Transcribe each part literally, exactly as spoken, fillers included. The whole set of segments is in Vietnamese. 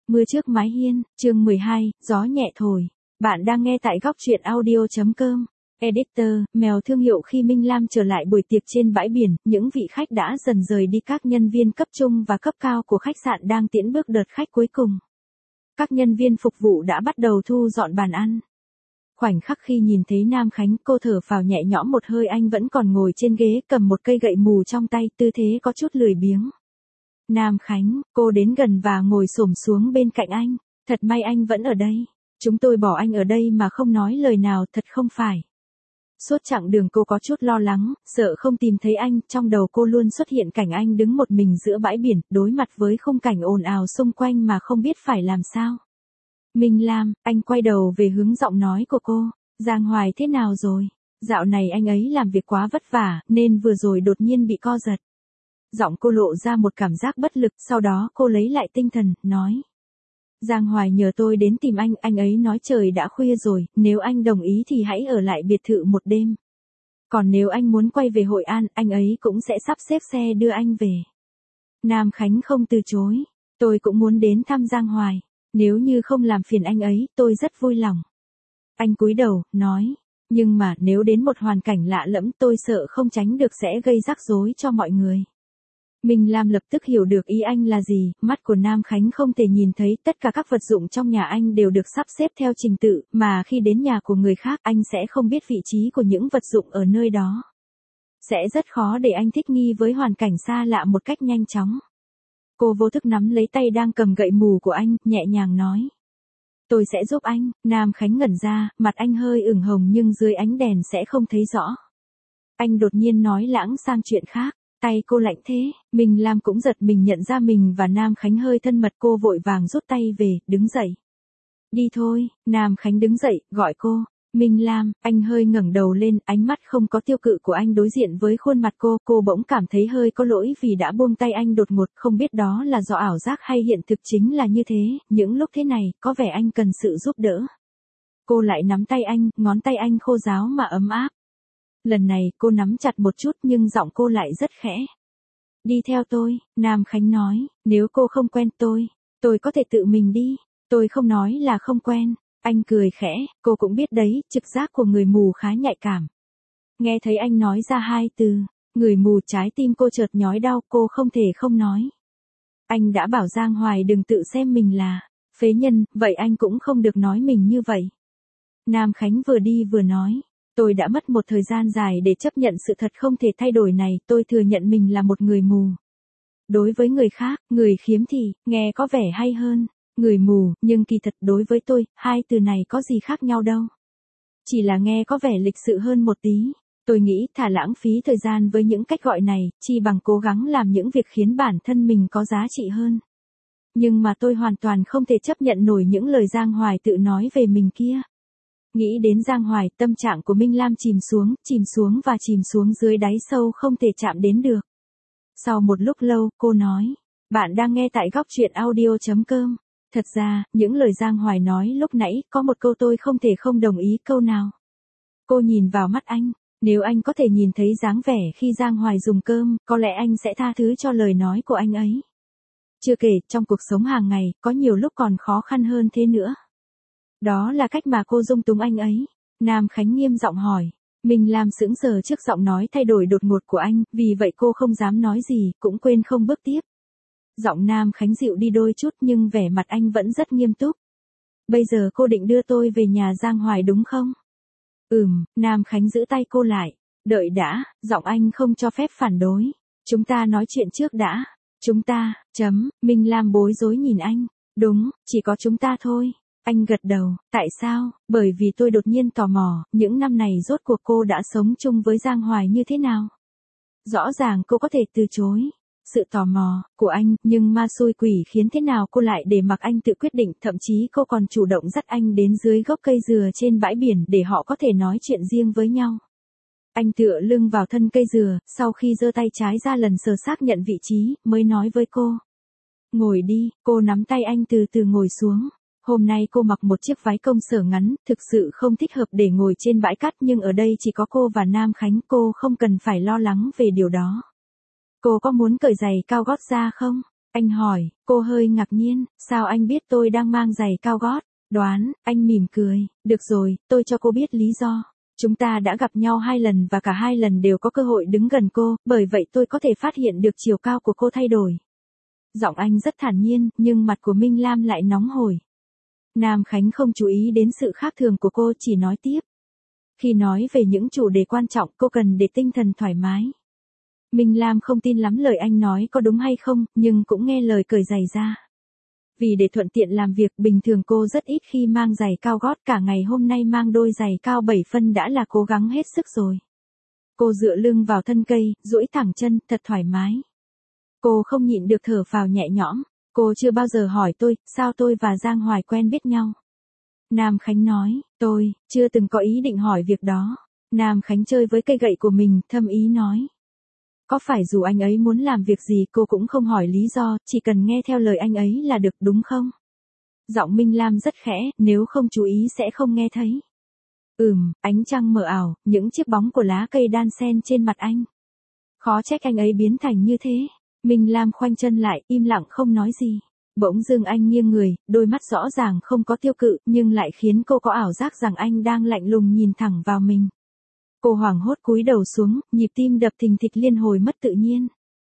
Mưa trước mái hiên, chương mười hai, gió nhẹ thổi. Bạn đang nghe tại góc truyện audio chấm com. Editor, mèo thương hiệu. Khi Minh Lam trở lại buổi tiệc trên bãi biển, những vị khách đã dần rời đi, các nhân viên cấp trung và cấp cao của khách sạn đang tiễn bước đợt khách cuối cùng. Các nhân viên phục vụ đã bắt đầu thu dọn bàn ăn. Khoảnh khắc khi nhìn thấy Nam Khánh, cô thở phào nhẹ nhõm một hơi. Anh vẫn còn ngồi trên ghế cầm một cây gậy mù trong tay, tư thế có chút lười biếng. Nam Khánh, cô đến gần và ngồi xổm xuống bên cạnh anh. Thật may anh vẫn ở đây. Chúng tôi bỏ anh ở đây mà không nói lời nào, thật không phải. Suốt chặng đường cô có chút lo lắng, sợ không tìm thấy anh. Trong đầu cô luôn xuất hiện cảnh anh đứng một mình giữa bãi biển, đối mặt với khung cảnh ồn ào xung quanh mà không biết phải làm sao. Minh Lam, anh quay đầu về hướng giọng nói của cô. Giang Hoài thế nào rồi? Dạo này anh ấy làm việc quá vất vả, nên vừa rồi đột nhiên bị co giật. Giọng cô lộ ra một cảm giác bất lực, sau đó cô lấy lại tinh thần, nói. Giang Hoài nhờ tôi đến tìm anh, anh ấy nói trời đã khuya rồi, nếu anh đồng ý thì hãy ở lại biệt thự một đêm. Còn nếu anh muốn quay về Hội An, anh ấy cũng sẽ sắp xếp xe đưa anh về. Nam Khánh không từ chối, tôi cũng muốn đến thăm Giang Hoài, nếu như không làm phiền anh ấy, tôi rất vui lòng. Anh cúi đầu, nói, nhưng mà nếu đến một hoàn cảnh lạ lẫm, tôi sợ không tránh được sẽ gây rắc rối cho mọi người. Minh Lam lập tức hiểu được ý anh là gì, mắt của Nam Khánh không thể nhìn thấy, tất cả các vật dụng trong nhà anh đều được sắp xếp theo trình tự, mà khi đến nhà của người khác anh sẽ không biết vị trí của những vật dụng ở nơi đó. Sẽ rất khó để anh thích nghi với hoàn cảnh xa lạ một cách nhanh chóng. Cô vô thức nắm lấy tay đang cầm gậy mù của anh, nhẹ nhàng nói. Tôi sẽ giúp anh. Nam Khánh ngẩn ra, mặt anh hơi ửng hồng nhưng dưới ánh đèn sẽ không thấy rõ. Anh đột nhiên nói lãng sang chuyện khác. Tay cô lạnh thế, Minh Lam cũng giật mình nhận ra mình và Nam Khánh hơi thân mật, cô vội vàng rút tay về, đứng dậy. Đi thôi, Nam Khánh đứng dậy, gọi cô. Minh Lam, anh hơi ngẩng đầu lên, ánh mắt không có tiêu cự của anh đối diện với khuôn mặt cô, cô bỗng cảm thấy hơi có lỗi vì đã buông tay anh đột ngột, không biết đó là do ảo giác hay hiện thực chính là như thế, những lúc thế này, có vẻ anh cần sự giúp đỡ. Cô lại nắm tay anh, ngón tay anh khô ráo mà ấm áp. Lần này cô nắm chặt một chút nhưng giọng cô lại rất khẽ. Đi theo tôi, Nam Khánh nói, nếu cô không quen tôi, tôi có thể tự mình đi, tôi không nói là không quen. Anh cười khẽ, cô cũng biết đấy, trực giác của người mù khá nhạy cảm. Nghe thấy anh nói ra hai từ, người mù, trái tim cô chợt nhói đau, cô không thể không nói. Anh đã bảo Giang Hoài đừng tự xem mình là phế nhân, vậy anh cũng không được nói mình như vậy. Nam Khánh vừa đi vừa nói. Tôi đã mất một thời gian dài để chấp nhận sự thật không thể thay đổi này, tôi thừa nhận mình là một người mù. Đối với người khác, người khiếm thị, nghe có vẻ hay hơn, người mù, nhưng kỳ thật đối với tôi, hai từ này có gì khác nhau đâu. Chỉ là nghe có vẻ lịch sự hơn một tí. Tôi nghĩ thà lãng phí thời gian với những cách gọi này, chi bằng cố gắng làm những việc khiến bản thân mình có giá trị hơn. Nhưng mà tôi hoàn toàn không thể chấp nhận nổi những lời Giang Hoài tự nói về mình kia. Nghĩ đến Giang Hoài, tâm trạng của Minh Lam chìm xuống, chìm xuống và chìm xuống dưới đáy sâu không thể chạm đến được. Sau một lúc lâu, cô nói, bạn đang nghe tại góc truyện audio chấm com. Thật ra, những lời Giang Hoài nói lúc nãy, có một câu tôi không thể không đồng ý, câu nào. Cô nhìn vào mắt anh, nếu anh có thể nhìn thấy dáng vẻ khi Giang Hoài dùng cơm, có lẽ anh sẽ tha thứ cho lời nói của anh ấy. Chưa kể, trong cuộc sống hàng ngày, có nhiều lúc còn khó khăn hơn thế nữa. Đó là cách mà cô dung túng anh ấy. Nam Khánh nghiêm giọng hỏi. Minh Lam sững sờ trước giọng nói thay đổi đột ngột của anh, vì vậy cô không dám nói gì, cũng quên không bước tiếp. Giọng Nam Khánh dịu đi đôi chút nhưng vẻ mặt anh vẫn rất nghiêm túc. Bây giờ cô định đưa tôi về nhà Giang Hoài đúng không? Ừm, Nam Khánh giữ tay cô lại. Đợi đã, giọng anh không cho phép phản đối. Chúng ta nói chuyện trước đã. Chúng ta, chấm, Minh Lam bối rối nhìn anh. Đúng, chỉ có chúng ta thôi. Anh gật đầu, tại sao? Bởi vì tôi đột nhiên tò mò, những năm này rốt cuộc cô đã sống chung với Giang Hoài như thế nào? Rõ ràng cô có thể từ chối sự tò mò của anh, nhưng ma xui quỷ khiến thế nào cô lại để mặc anh tự quyết định, thậm chí cô còn chủ động dắt anh đến dưới gốc cây dừa trên bãi biển để họ có thể nói chuyện riêng với nhau. Anh tựa lưng vào thân cây dừa, sau khi giơ tay trái ra lần sờ xác nhận vị trí, mới nói với cô. Ngồi đi, cô nắm tay anh từ từ ngồi xuống. Hôm nay cô mặc một chiếc váy công sở ngắn, thực sự không thích hợp để ngồi trên bãi cát, nhưng ở đây chỉ có cô và Nam Khánh, cô không cần phải lo lắng về điều đó. Cô có muốn cởi giày cao gót ra không? Anh hỏi, cô hơi ngạc nhiên, sao anh biết tôi đang mang giày cao gót? Đoán, anh mỉm cười, được rồi, tôi cho cô biết lý do. Chúng ta đã gặp nhau hai lần và cả hai lần đều có cơ hội đứng gần cô, bởi vậy tôi có thể phát hiện được chiều cao của cô thay đổi. Giọng anh rất thản nhiên, nhưng mặt của Minh Lam lại nóng hổi. Nam Khánh không chú ý đến sự khác thường của cô, chỉ nói tiếp. Khi nói về những chủ đề quan trọng, cô cần để tinh thần thoải mái. Minh Lam không tin lắm lời anh nói có đúng hay không, nhưng cũng nghe lời cởi giày ra. Vì để thuận tiện làm việc, bình thường cô rất ít khi mang giày cao gót, cả ngày hôm nay mang đôi giày cao bảy phân đã là cố gắng hết sức rồi. Cô dựa lưng vào thân cây, duỗi thẳng chân, thật thoải mái. Cô không nhịn được thở phào nhẹ nhõm. Cô chưa bao giờ hỏi tôi, sao tôi và Giang Hoài quen biết nhau. Nam Khánh nói, tôi, chưa từng có ý định hỏi việc đó. Nam Khánh chơi với cây gậy của mình, thâm ý nói. Có phải dù anh ấy muốn làm việc gì cô cũng không hỏi lý do, chỉ cần nghe theo lời anh ấy là được đúng không? Giọng Minh Lam rất khẽ, nếu không chú ý sẽ không nghe thấy. Ừm, ánh trăng mờ ảo, những chiếc bóng của lá cây đan xen trên mặt anh. Khó trách anh ấy biến thành như thế. Minh Lam khoanh chân lại, im lặng không nói gì. Bỗng dưng anh nghiêng người, đôi mắt rõ ràng không có tiêu cự, nhưng lại khiến cô có ảo giác rằng anh đang lạnh lùng nhìn thẳng vào mình. Cô hoảng hốt cúi đầu xuống, nhịp tim đập thình thịch liên hồi mất tự nhiên.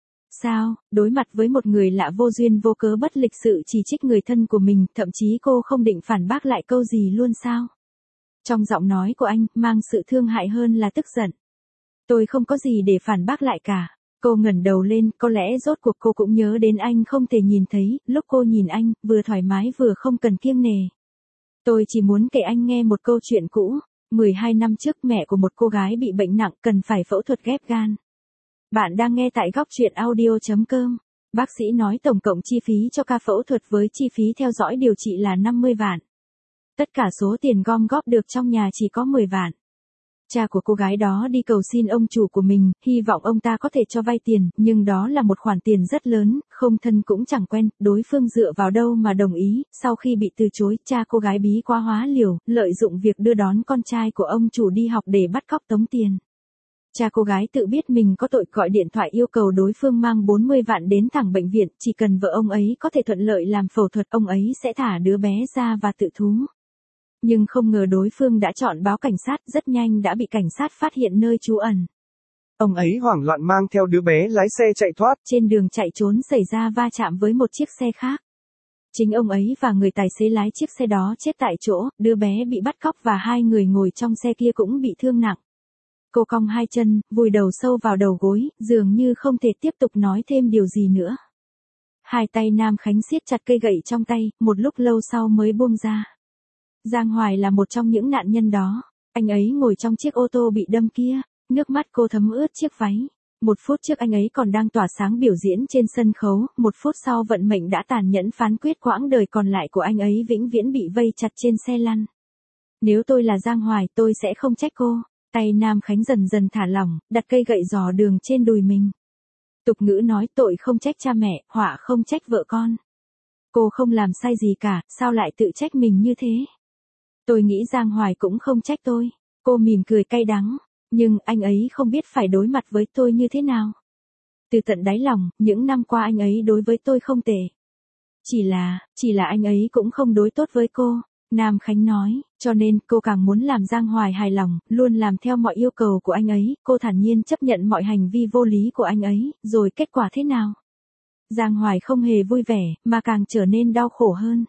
Sao, đối mặt với một người lạ vô duyên vô cớ bất lịch sự chỉ trích người thân của mình, thậm chí cô không định phản bác lại câu gì luôn sao? Trong giọng nói của anh, mang sự thương hại hơn là tức giận. Tôi không có gì để phản bác lại cả. Cô ngẩng đầu lên, có lẽ rốt cuộc cô cũng nhớ đến anh không thể nhìn thấy, lúc cô nhìn anh, vừa thoải mái vừa không cần kiêng nề. Tôi chỉ muốn kể anh nghe một câu chuyện cũ. mười hai năm trước mẹ của một cô gái bị bệnh nặng cần phải phẫu thuật ghép gan. Bạn đang nghe tại góc truyện audio chấm com. Bác sĩ nói tổng cộng chi phí cho ca phẫu thuật với chi phí theo dõi điều trị là năm mươi vạn. Tất cả số tiền gom góp được trong nhà chỉ có mười vạn. Cha của cô gái đó đi cầu xin ông chủ của mình, hy vọng ông ta có thể cho vay tiền, nhưng đó là một khoản tiền rất lớn, không thân cũng chẳng quen, đối phương dựa vào đâu mà đồng ý. Sau khi bị từ chối, cha cô gái bí quá hóa liều, lợi dụng việc đưa đón con trai của ông chủ đi học để bắt cóc tống tiền. Cha cô gái tự biết mình có tội, gọi điện thoại yêu cầu đối phương mang bốn mươi vạn đến thẳng bệnh viện, chỉ cần vợ ông ấy có thể thuận lợi làm phẫu thuật, ông ấy sẽ thả đứa bé ra và tự thú. Nhưng không ngờ đối phương đã chọn báo cảnh sát, rất nhanh đã bị cảnh sát phát hiện nơi trú ẩn. Ông ấy hoảng loạn mang theo đứa bé lái xe chạy thoát. Trên đường chạy trốn xảy ra va chạm với một chiếc xe khác. Chính ông ấy và người tài xế lái chiếc xe đó chết tại chỗ, đứa bé bị bắt cóc và hai người ngồi trong xe kia cũng bị thương nặng. Cô cong hai chân, vùi đầu sâu vào đầu gối, dường như không thể tiếp tục nói thêm điều gì nữa. Hai tay Nam Khánh siết chặt cây gậy trong tay, một lúc lâu sau mới buông ra. Giang Hoài là một trong những nạn nhân đó. Anh ấy ngồi trong chiếc ô tô bị đâm kia, nước mắt cô thấm ướt chiếc váy. Một phút trước anh ấy còn đang tỏa sáng biểu diễn trên sân khấu, một phút sau vận mệnh đã tàn nhẫn phán quyết quãng đời còn lại của anh ấy vĩnh viễn bị vây chặt trên xe lăn. Nếu tôi là Giang Hoài tôi sẽ không trách cô. Tay Nam Khánh dần dần thả lỏng, đặt cây gậy dò đường trên đùi mình. Tục ngữ nói tội không trách cha mẹ, họa không trách vợ con. Cô không làm sai gì cả, sao lại tự trách mình như thế? Tôi nghĩ Giang Hoài cũng không trách tôi. Cô mỉm cười cay đắng. Nhưng anh ấy không biết phải đối mặt với tôi như thế nào. Từ tận đáy lòng, những năm qua anh ấy đối với tôi không tệ. Chỉ là, chỉ là anh ấy cũng không đối tốt với cô. Nam Khánh nói, cho nên cô càng muốn làm Giang Hoài hài lòng, luôn làm theo mọi yêu cầu của anh ấy. Cô thản nhiên chấp nhận mọi hành vi vô lý của anh ấy, rồi kết quả thế nào? Giang Hoài không hề vui vẻ, mà càng trở nên đau khổ hơn.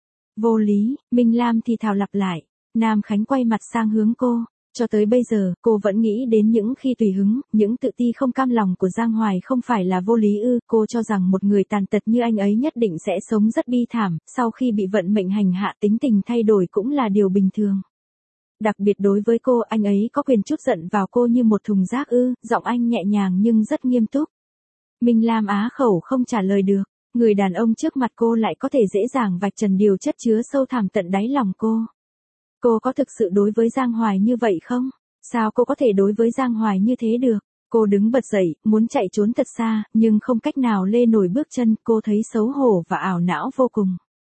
Vô lý, Minh Lam thì thào lặp lại. Nam Khánh quay mặt sang hướng cô. Cho tới bây giờ, cô vẫn nghĩ đến những khi tùy hứng, những tự ti không cam lòng của Giang Hoài không phải là vô lý ư. Cô cho rằng một người tàn tật như anh ấy nhất định sẽ sống rất bi thảm, sau khi bị vận mệnh hành hạ tính tình thay đổi cũng là điều bình thường. Đặc biệt đối với cô, anh ấy có quyền trút giận vào cô như một thùng rác ư. Giọng anh nhẹ nhàng nhưng rất nghiêm túc. Minh Lam á khẩu không trả lời được. Người đàn ông trước mặt cô lại có thể dễ dàng vạch trần điều chất chứa sâu thẳm tận đáy lòng cô. Cô có thực sự đối với Giang Hoài như vậy không? Sao cô có thể đối với Giang Hoài như thế được? Cô đứng bật dậy, muốn chạy trốn thật xa, nhưng không cách nào lê nổi bước chân, cô thấy xấu hổ và ảo não vô cùng.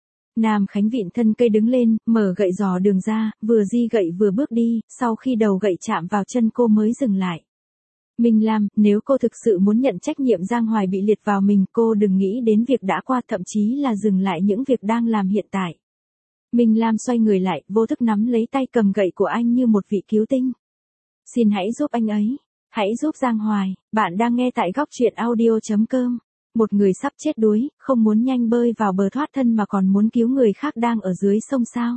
Nam Khánh vịn thân cây đứng lên, mở gậy dò đường ra, vừa di gậy vừa bước đi, sau khi đầu gậy chạm vào chân cô mới dừng lại. Minh Lam, nếu cô thực sự muốn nhận trách nhiệm Giang Hoài bị liệt vào mình, cô đừng nghĩ đến việc đã qua, thậm chí là dừng lại những việc đang làm hiện tại. Minh Lam xoay người lại, vô thức nắm lấy tay cầm gậy của anh như một vị cứu tinh. Xin hãy giúp anh ấy. Hãy giúp Giang Hoài. Bạn đang nghe tại góc truyện audio chấm com. Một người sắp chết đuối, không muốn nhanh bơi vào bờ thoát thân mà còn muốn cứu người khác đang ở dưới sông sao.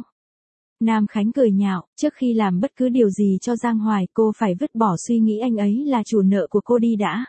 Nam Khánh cười nhạo, trước khi làm bất cứ điều gì cho Giang Hoài, cô phải vứt bỏ suy nghĩ anh ấy là chủ nợ của cô đi đã.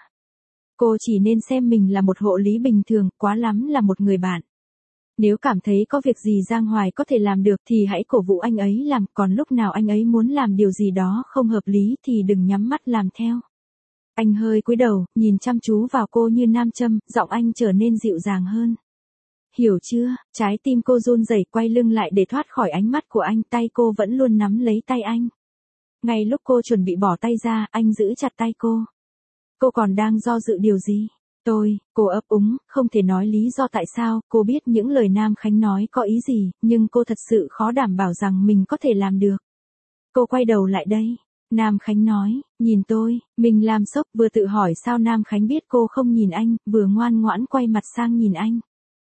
Cô chỉ nên xem mình là một hộ lý bình thường, quá lắm là một người bạn. Nếu cảm thấy có việc gì Giang Hoài có thể làm được thì hãy cổ vũ anh ấy làm, còn lúc nào anh ấy muốn làm điều gì đó không hợp lý thì đừng nhắm mắt làm theo. Anh hơi cúi đầu, nhìn chăm chú vào cô như nam châm, giọng anh trở nên dịu dàng hơn. Hiểu chưa? Trái tim cô run rẩy, quay lưng lại để thoát khỏi ánh mắt của anh, tay cô vẫn luôn nắm lấy tay anh. Ngay lúc cô chuẩn bị bỏ tay ra, anh giữ chặt tay cô. Cô còn đang do dự điều gì? Tôi, cô ấp úng, không thể nói lý do tại sao, cô biết những lời Nam Khánh nói có ý gì, nhưng cô thật sự khó đảm bảo rằng mình có thể làm được. Cô quay đầu lại đây. Nam Khánh nói, nhìn tôi, mình làm sốc, vừa tự hỏi sao Nam Khánh biết cô không nhìn anh, vừa ngoan ngoãn quay mặt sang nhìn anh.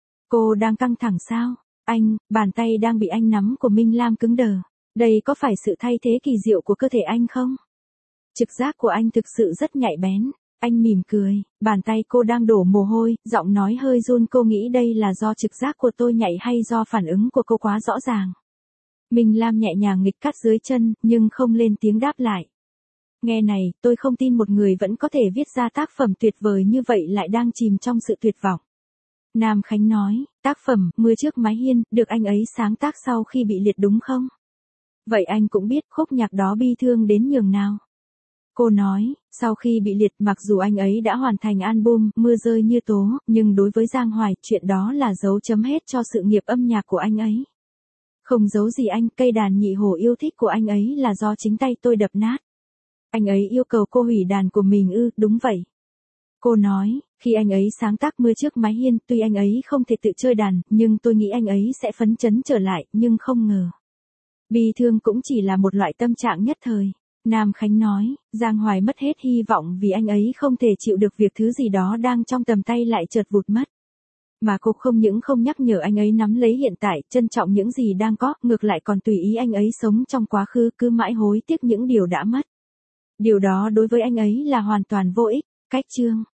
Cô đang căng thẳng sao? Anh, bàn tay đang bị anh nắm của Minh Lam cứng đờ. Đây có phải sự thay thế kỳ diệu của cơ thể anh không? Trực giác của anh thực sự rất nhạy bén. Anh mỉm cười, bàn tay cô đang đổ mồ hôi, giọng nói hơi run, cô nghĩ đây là do trực giác của tôi nhạy hay do phản ứng của cô quá rõ ràng. Minh Lam nhẹ nhàng nghịch cắt dưới chân, nhưng không lên tiếng đáp lại. Nghe này, tôi không tin một người vẫn có thể viết ra tác phẩm tuyệt vời như vậy lại đang chìm trong sự tuyệt vọng. Nam Khánh nói, tác phẩm Mưa trước mái hiên, được anh ấy sáng tác sau khi bị liệt đúng không? Vậy anh cũng biết khúc nhạc đó bi thương đến nhường nào. Cô nói, sau khi bị liệt, mặc dù anh ấy đã hoàn thành album Mưa rơi như tố, nhưng đối với Giang Hoài, chuyện đó là dấu chấm hết cho sự nghiệp âm nhạc của anh ấy. Không giấu gì anh, cây đàn nhị hổ yêu thích của anh ấy là do chính tay tôi đập nát. Anh ấy yêu cầu cô hủy đàn của mình ư? Đúng vậy. Cô nói, khi anh ấy sáng tác Mưa trước mái hiên, tuy anh ấy không thể tự chơi đàn, nhưng tôi nghĩ anh ấy sẽ phấn chấn trở lại, nhưng không ngờ. Bi thương cũng chỉ là một loại tâm trạng nhất thời. Nam Khánh nói, Giang Hoài mất hết hy vọng vì anh ấy không thể chịu được việc thứ gì đó đang trong tầm tay lại chợt vụt mất. Mà cô không những không nhắc nhở anh ấy nắm lấy hiện tại, trân trọng những gì đang có, ngược lại còn tùy ý anh ấy sống trong quá khứ, cứ mãi hối tiếc những điều đã mất. Điều đó đối với anh ấy là hoàn toàn vô ích. Cách chương